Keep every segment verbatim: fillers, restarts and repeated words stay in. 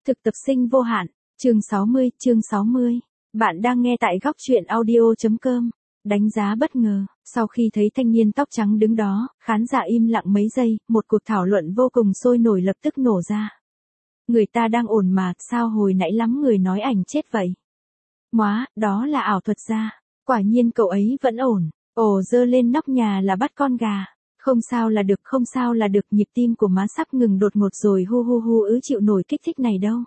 Thực tập sinh vô hạn, chương sáu mươi, chương sáu mươi. Bạn đang nghe tại góc truyện audio chấm com. Đánh giá bất ngờ, sau khi thấy thanh niên tóc trắng đứng đó, khán giả im lặng mấy giây, một cuộc thảo luận vô cùng sôi nổi lập tức nổ ra. Người ta đang ổn mà, sao hồi nãy lắm người nói ảnh chết vậy? Móa, đó là ảo thuật gia. Quả nhiên cậu ấy vẫn ổn. Ồ, giơ lên nóc nhà là bắt con gà. Không sao là được, không sao là được, nhịp tim của má sắp ngừng đột ngột rồi, hu hu hu ứ chịu nổi kích thích này đâu.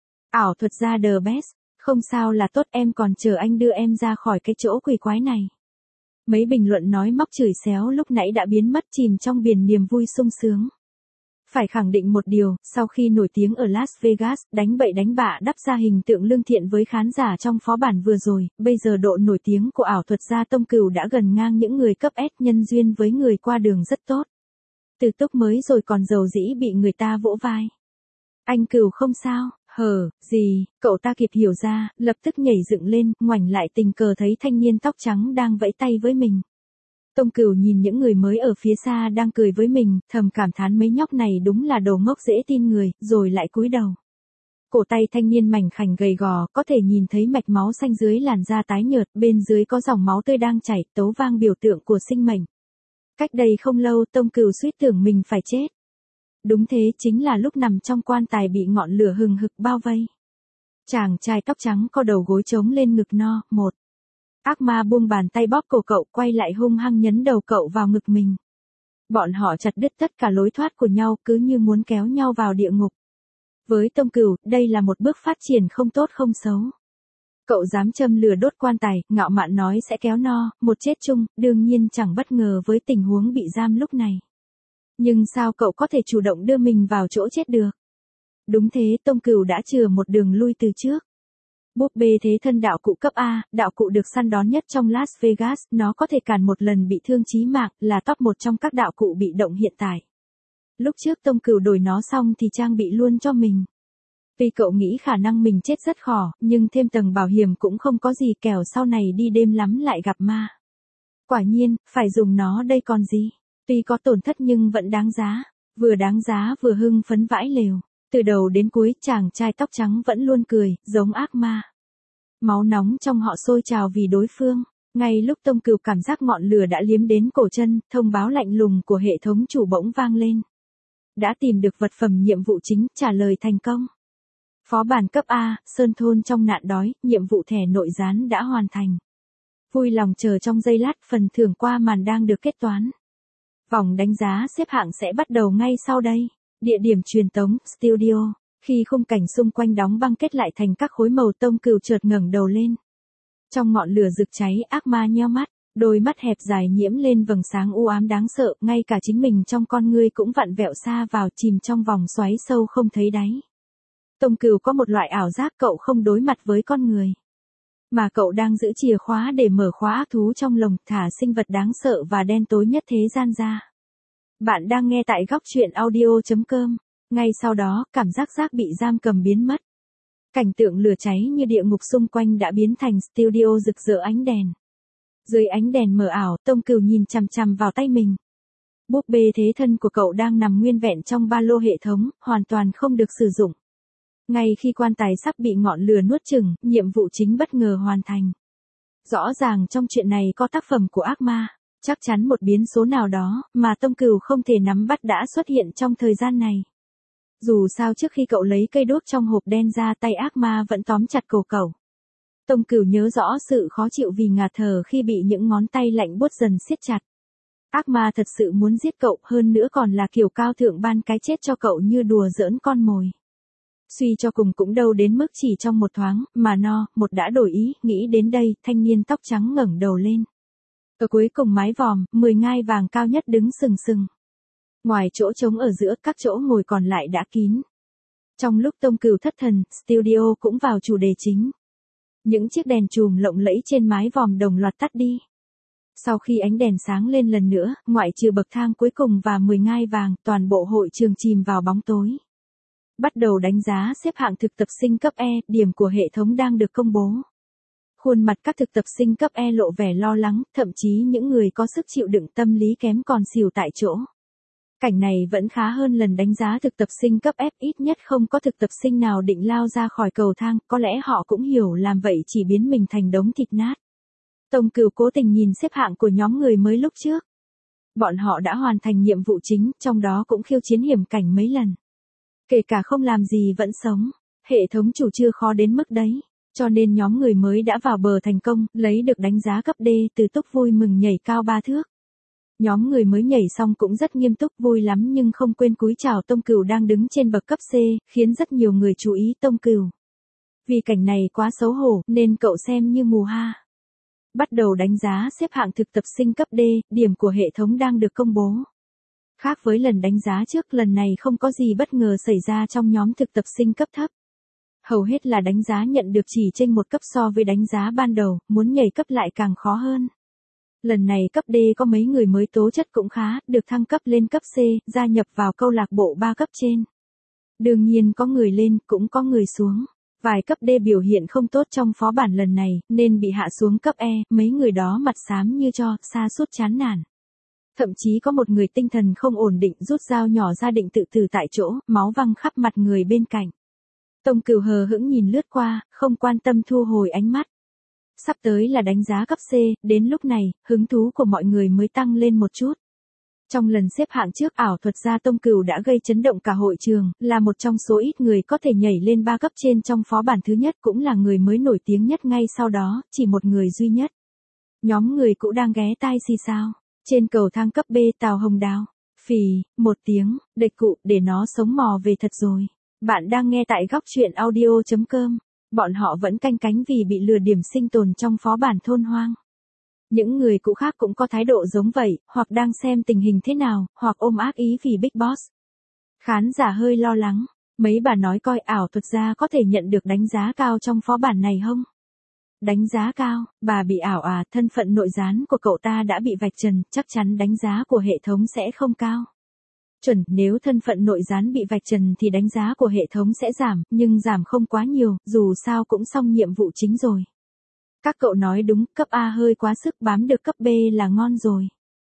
Ảo thuật gia the best, không sao là tốt, em còn chờ anh đưa em ra khỏi cái chỗ quỷ quái này. Mấy bình luận nói móc chửi xéo lúc nãy đã biến mất chìm trong biển niềm vui sung sướng. Phải khẳng định một điều, sau khi nổi tiếng ở Las Vegas, đánh bậy đánh bạ đắp ra hình tượng lương thiện với khán giả trong phó bản vừa rồi, bây giờ độ nổi tiếng của ảo thuật gia Tông Cửu đã gần ngang những người cấp S, nhân duyên với người qua đường rất tốt. Từ túc mới rồi còn giàu dĩ bị người ta vỗ vai. Anh Cửu không sao, hờ, gì, cậu ta kịp hiểu ra, lập tức nhảy dựng lên, ngoảnh lại tình cờ thấy thanh niên tóc trắng đang vẫy tay với mình. Tông Cửu nhìn những người mới ở phía xa đang cười với mình, thầm cảm thán mấy nhóc này đúng là đồ ngốc dễ tin người, rồi lại cúi đầu. Cổ tay thanh niên mảnh khảnh gầy gò, có thể nhìn thấy mạch máu xanh dưới làn da tái nhợt, bên dưới có dòng máu tươi đang chảy, tấu vang biểu tượng của sinh mệnh. Cách đây không lâu, Tông Cửu suýt tưởng mình phải chết. Đúng thế, chính là lúc nằm trong quan tài bị ngọn lửa hừng hực bao vây. Chàng trai tóc trắng co đầu gối trống lên ngực no, một. Ác ma buông bàn tay bóp cổ cậu, quay lại hung hăng nhấn đầu cậu vào ngực mình. Bọn họ chặt đứt tất cả lối thoát của nhau, cứ như muốn kéo nhau vào địa ngục. Với Tông Cửu, đây là một bước phát triển không tốt không xấu. Cậu dám châm lửa đốt quan tài, ngạo mạn nói sẽ kéo no, một chết chung, đương nhiên chẳng bất ngờ với tình huống bị giam lúc này. Nhưng sao cậu có thể chủ động đưa mình vào chỗ chết được? Đúng thế, Tông Cửu đã chừa một đường lui từ trước. Búp bê thế thân đạo cụ cấp A, đạo cụ được săn đón nhất trong Las Vegas, nó có thể cản một lần bị thương chí mạng, là top một trong các đạo cụ bị động hiện tại. Lúc trước Tông Cửu đổi nó xong thì trang bị luôn cho mình. Vì cậu nghĩ khả năng mình chết rất khó, nhưng thêm tầng bảo hiểm cũng không có gì, kẻo sau này đi đêm lắm lại gặp ma. Quả nhiên, phải dùng nó đây còn gì. Tuy có tổn thất nhưng vẫn đáng giá, vừa đáng giá vừa hưng phấn vãi lều. Từ đầu đến cuối, chàng trai tóc trắng vẫn luôn cười, giống ác ma. Máu nóng trong họ sôi trào vì đối phương. Ngay lúc Tông Cửu cảm giác ngọn lửa đã liếm đến cổ chân, thông báo lạnh lùng của hệ thống chủ bỗng vang lên. Đã tìm được vật phẩm nhiệm vụ chính, trả lời thành công. Phó bản cấp A, Sơn Thôn trong nạn đói, nhiệm vụ thẻ nội gián đã hoàn thành. Vui lòng chờ trong giây lát, phần thưởng qua màn đang được kết toán. Vòng đánh giá xếp hạng sẽ bắt đầu ngay sau đây. Địa điểm truyền tống, studio. Khi khung cảnh xung quanh đóng băng kết lại thành các khối màu, Tông Cửu chợt ngẩng đầu lên. Trong ngọn lửa rực cháy, ác ma nheo mắt, đôi mắt hẹp dài nhiễm lên vầng sáng u ám đáng sợ, ngay cả chính mình trong con ngươi cũng vặn vẹo xa vào, chìm trong vòng xoáy sâu không thấy đáy. Tông Cửu có một loại ảo giác cậu không đối mặt với con người, mà cậu đang giữ chìa khóa để mở khóa ác thú trong lồng, thả sinh vật đáng sợ và đen tối nhất thế gian ra. Bạn đang nghe tại góc truyện audio chấm com. Ngay sau đó, cảm giác giác bị giam cầm biến mất. Cảnh tượng lửa cháy như địa ngục xung quanh đã biến thành studio rực rỡ ánh đèn. Dưới ánh đèn mờ ảo, Tông Cửu nhìn chằm chằm vào tay mình. Búp bê thế thân của cậu đang nằm nguyên vẹn trong ba lô hệ thống, hoàn toàn không được sử dụng. Ngay khi quan tài sắp bị ngọn lửa nuốt chửng, nhiệm vụ chính bất ngờ hoàn thành. Rõ ràng trong chuyện này có tác phẩm của ác ma. Chắc chắn một biến số nào đó, mà Tông Cửu không thể nắm bắt đã xuất hiện trong thời gian này. Dù sao trước khi cậu lấy cây đuốc trong hộp đen ra, tay ác ma vẫn tóm chặt cổ cậu. Tông Cửu nhớ rõ sự khó chịu vì ngạt thở khi bị những ngón tay lạnh buốt dần siết chặt. Ác ma thật sự muốn giết cậu, hơn nữa còn là kiểu cao thượng ban cái chết cho cậu như đùa giỡn con mồi. Suy cho cùng cũng đâu đến mức chỉ trong một thoáng, mà no, một đã đổi ý, nghĩ đến đây, thanh niên tóc trắng ngẩng đầu lên. Ở cuối cùng mái vòm, mười ngai vàng cao nhất đứng sừng sừng. Ngoài chỗ trống ở giữa, các chỗ ngồi còn lại đã kín. Trong lúc Tông Cửu thất thần, studio cũng vào chủ đề chính. Những chiếc đèn chùm lộng lẫy trên mái vòm đồng loạt tắt đi. Sau khi ánh đèn sáng lên lần nữa, ngoại trừ bậc thang cuối cùng và mười ngai vàng, toàn bộ hội trường chìm vào bóng tối. Bắt đầu đánh giá xếp hạng thực tập sinh cấp E, điểm của hệ thống đang được công bố. Khuôn mặt các thực tập sinh cấp E lộ vẻ lo lắng, thậm chí những người có sức chịu đựng tâm lý kém còn xỉu tại chỗ. Cảnh này vẫn khá hơn lần đánh giá thực tập sinh cấp F, ít nhất không có thực tập sinh nào định lao ra khỏi cầu thang, có lẽ họ cũng hiểu làm vậy chỉ biến mình thành đống thịt nát. Tông Cửu cố tình nhìn xếp hạng của nhóm người mới lúc trước. Bọn họ đã hoàn thành nhiệm vụ chính, trong đó cũng khiêu chiến hiểm cảnh mấy lần. Kể cả không làm gì vẫn sống, hệ thống chủ chưa khó đến mức đấy, cho nên nhóm người mới đã vào bờ thành công, lấy được đánh giá cấp D, Từ Túc vui mừng nhảy cao ba thước. Nhóm người mới nhảy xong cũng rất nghiêm túc vui lắm nhưng không quên cúi chào Tông Cửu đang đứng trên bậc cấp C, khiến rất nhiều người chú ý Tông Cửu. Vì cảnh này quá xấu hổ nên cậu xem như mù ha. Bắt đầu đánh giá xếp hạng thực tập sinh cấp D, điểm của hệ thống đang được công bố. Khác với lần đánh giá trước, lần này không có gì bất ngờ xảy ra trong nhóm thực tập sinh cấp thấp. Hầu hết là đánh giá nhận được chỉ chênh một cấp so với đánh giá ban đầu, muốn nhảy cấp lại càng khó hơn. Lần này cấp D có mấy người mới tố chất cũng khá, được thăng cấp lên cấp C, gia nhập vào câu lạc bộ ba cấp trên. Đương nhiên có người lên, cũng có người xuống. Vài cấp D biểu hiện không tốt trong phó bản lần này, nên bị hạ xuống cấp E, mấy người đó mặt xám như tro, sa sút chán nản. Thậm chí có một người tinh thần không ổn định rút dao nhỏ ra định tự tử tại chỗ, máu văng khắp mặt người bên cạnh. Tông Cửu hờ hững nhìn lướt qua, không quan tâm thu hồi ánh mắt. Sắp tới là đánh giá cấp C, đến lúc này, hứng thú của mọi người mới tăng lên một chút. Trong lần xếp hạng trước, ảo thuật gia Tông Cửu đã gây chấn động cả hội trường, là một trong số ít người có thể nhảy lên ba cấp trên trong phó bản thứ nhất, cũng là người mới nổi tiếng nhất ngay sau đó, chỉ một người duy nhất. Nhóm người cũ đang ghé tai xì xào. Trên cầu thang cấp B, Tào Hồng Đào. Phì, một tiếng, địch cụ, để nó sống mò về thật rồi. Bạn đang nghe tại góc truyện audio chấm com. Bọn họ vẫn canh cánh vì bị lừa điểm sinh tồn trong phó bản thôn hoang. Những người cũ khác cũng có thái độ giống vậy, hoặc đang xem tình hình thế nào, hoặc ôm ác ý vì Big Boss. Khán giả hơi lo lắng, mấy bà nói coi ảo thuật gia có thể nhận được đánh giá cao trong phó bản này không? Đánh giá cao, bà bị ảo à, thân phận nội gián của cậu ta đã bị vạch trần, chắc chắn đánh giá của hệ thống sẽ không cao. Chuẩn, nếu thân phận nội gián bị vạch trần thì đánh giá của hệ thống sẽ giảm, nhưng giảm không quá nhiều, dù sao cũng xong nhiệm vụ chính rồi. Các cậu nói đúng, cấp A hơi quá sức, bám được cấp B là ngon rồi.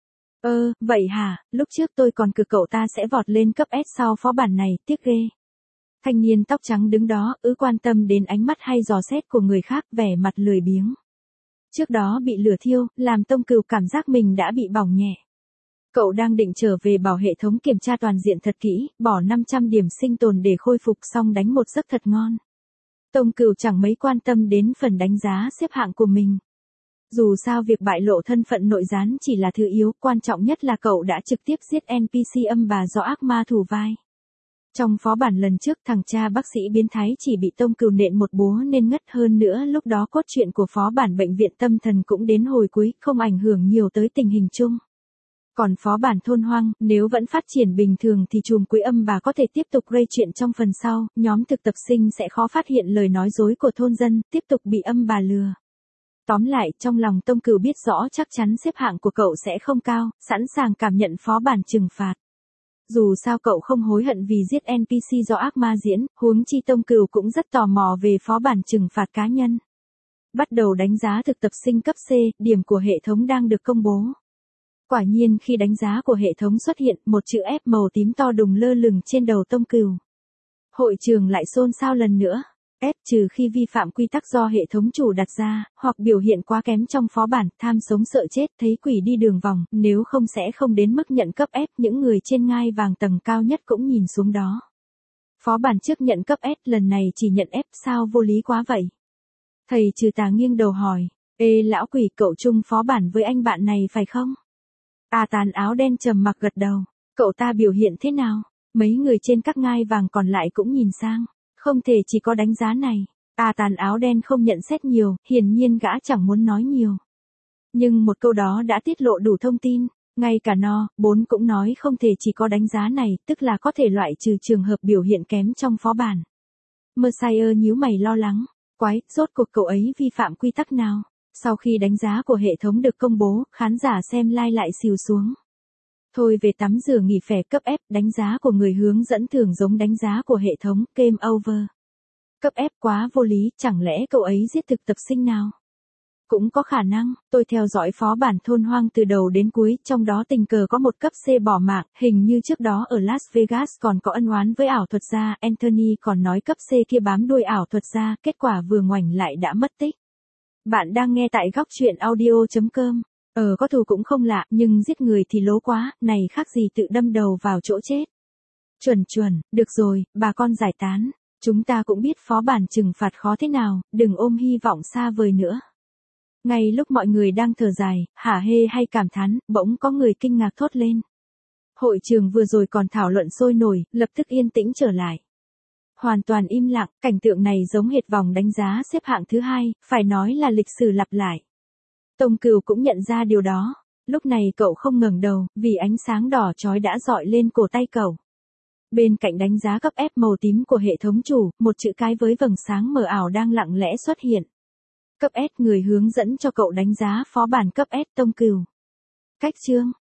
Ơ, vậy hả, lúc trước tôi còn cực cậu ta sẽ vọt lên cấp S sau phó bản này, tiếc ghê. Thanh niên tóc trắng đứng đó, ứ quan tâm đến ánh mắt hay dò xét của người khác, vẻ mặt lười biếng. Trước đó bị lửa thiêu, làm Tông Cửu cảm giác mình đã bị bỏng nhẹ. Cậu đang định trở về bảo hệ thống kiểm tra toàn diện thật kỹ, bỏ năm trăm điểm sinh tồn để khôi phục xong đánh một giấc thật ngon. Tông Cửu chẳng mấy quan tâm đến phần đánh giá xếp hạng của mình. Dù sao việc bại lộ thân phận nội gián chỉ là thứ yếu, quan trọng nhất là cậu đã trực tiếp giết en pê xê âm bà do ác ma thủ vai. Trong phó bản lần trước, thằng cha bác sĩ biến thái chỉ bị Tông Cửu nện một búa nên ngất, hơn nữa lúc đó cốt truyện của phó bản bệnh viện tâm thần cũng đến hồi cuối, không ảnh hưởng nhiều tới tình hình chung. Còn phó bản thôn hoang, nếu vẫn phát triển bình thường thì chùm cuối âm bà có thể tiếp tục gây chuyện trong phần sau, nhóm thực tập sinh sẽ khó phát hiện lời nói dối của thôn dân, tiếp tục bị âm bà lừa. Tóm lại, trong lòng Tông Cửu biết rõ chắc chắn xếp hạng của cậu sẽ không cao, sẵn sàng cảm nhận phó bản trừng phạt. Dù sao cậu không hối hận vì giết en pê xê do ác ma diễn, huống chi Tông Cửu cũng rất tò mò về phó bản trừng phạt cá nhân. Bắt đầu đánh giá thực tập sinh cấp C, điểm của hệ thống đang được công bố. Quả nhiên khi đánh giá của hệ thống xuất hiện, một chữ F màu tím to đùng lơ lửng trên đầu Tông Cửu. Hội trường lại xôn xao lần nữa. F trừ khi vi phạm quy tắc do hệ thống chủ đặt ra, hoặc biểu hiện quá kém trong phó bản, tham sống sợ chết, thấy quỷ đi đường vòng, nếu không sẽ không đến mức nhận cấp F, những người trên ngai vàng tầng cao nhất cũng nhìn xuống đó. Phó bản trước nhận cấp S, lần này chỉ nhận F, sao vô lý quá vậy? Thầy trừ tà nghiêng đầu hỏi, ê lão quỷ, cậu chung phó bản với anh bạn này phải không? À tàn áo đen trầm mặc gật đầu, cậu ta biểu hiện thế nào? Mấy người trên các ngai vàng còn lại cũng nhìn sang. Không thể chỉ có đánh giá này. À tàn áo đen không nhận xét nhiều, hiển nhiên gã chẳng muốn nói nhiều. Nhưng một câu đó đã tiết lộ đủ thông tin. Ngay cả no, bốn cũng nói không thể chỉ có đánh giá này, tức là có thể loại trừ trường hợp biểu hiện kém trong phó bản. Messiah nhíu mày lo lắng. Quái, rốt cuộc cậu ấy vi phạm quy tắc nào? Sau khi đánh giá của hệ thống được công bố, khán giả xem like lại xìu xuống. Thôi về tắm rửa nghỉ phè, cấp F, đánh giá của người hướng dẫn thường giống đánh giá của hệ thống, game over. Cấp F quá vô lý, chẳng lẽ cậu ấy giết thực tập sinh nào? Cũng có khả năng, tôi theo dõi phó bản thôn hoang từ đầu đến cuối, trong đó tình cờ có một cấp C bỏ mạng, hình như trước đó ở Las Vegas còn có ân oán với ảo thuật gia, Anthony còn nói cấp C kia bám đuôi ảo thuật gia, kết quả vừa ngoảnh lại đã mất tích. Bạn đang nghe tại góc chuyện audio chấm com. Ờ có thù cũng không lạ, nhưng giết người thì lố quá, này khác gì tự đâm đầu vào chỗ chết. Chuẩn chuẩn, được rồi, bà con giải tán. Chúng ta cũng biết phó bản trừng phạt khó thế nào, đừng ôm hy vọng xa vời nữa. Ngay lúc mọi người đang thở dài, hả hê hay cảm thán, bỗng có người kinh ngạc thốt lên. Hội trường vừa rồi còn thảo luận sôi nổi, lập tức yên tĩnh trở lại. Hoàn toàn im lặng, cảnh tượng này giống hệt vòng đánh giá xếp hạng thứ hai, phải nói là lịch sử lặp lại. Tông Cừu cũng nhận ra điều đó. Lúc này cậu không ngẩng đầu, vì ánh sáng đỏ chói đã dọi lên cổ tay cậu. Bên cạnh đánh giá cấp F màu tím của hệ thống chủ, một chữ cái với vầng sáng mờ ảo đang lặng lẽ xuất hiện. Cấp S người hướng dẫn cho cậu đánh giá phó bản cấp S Tông Cừu. Cách chương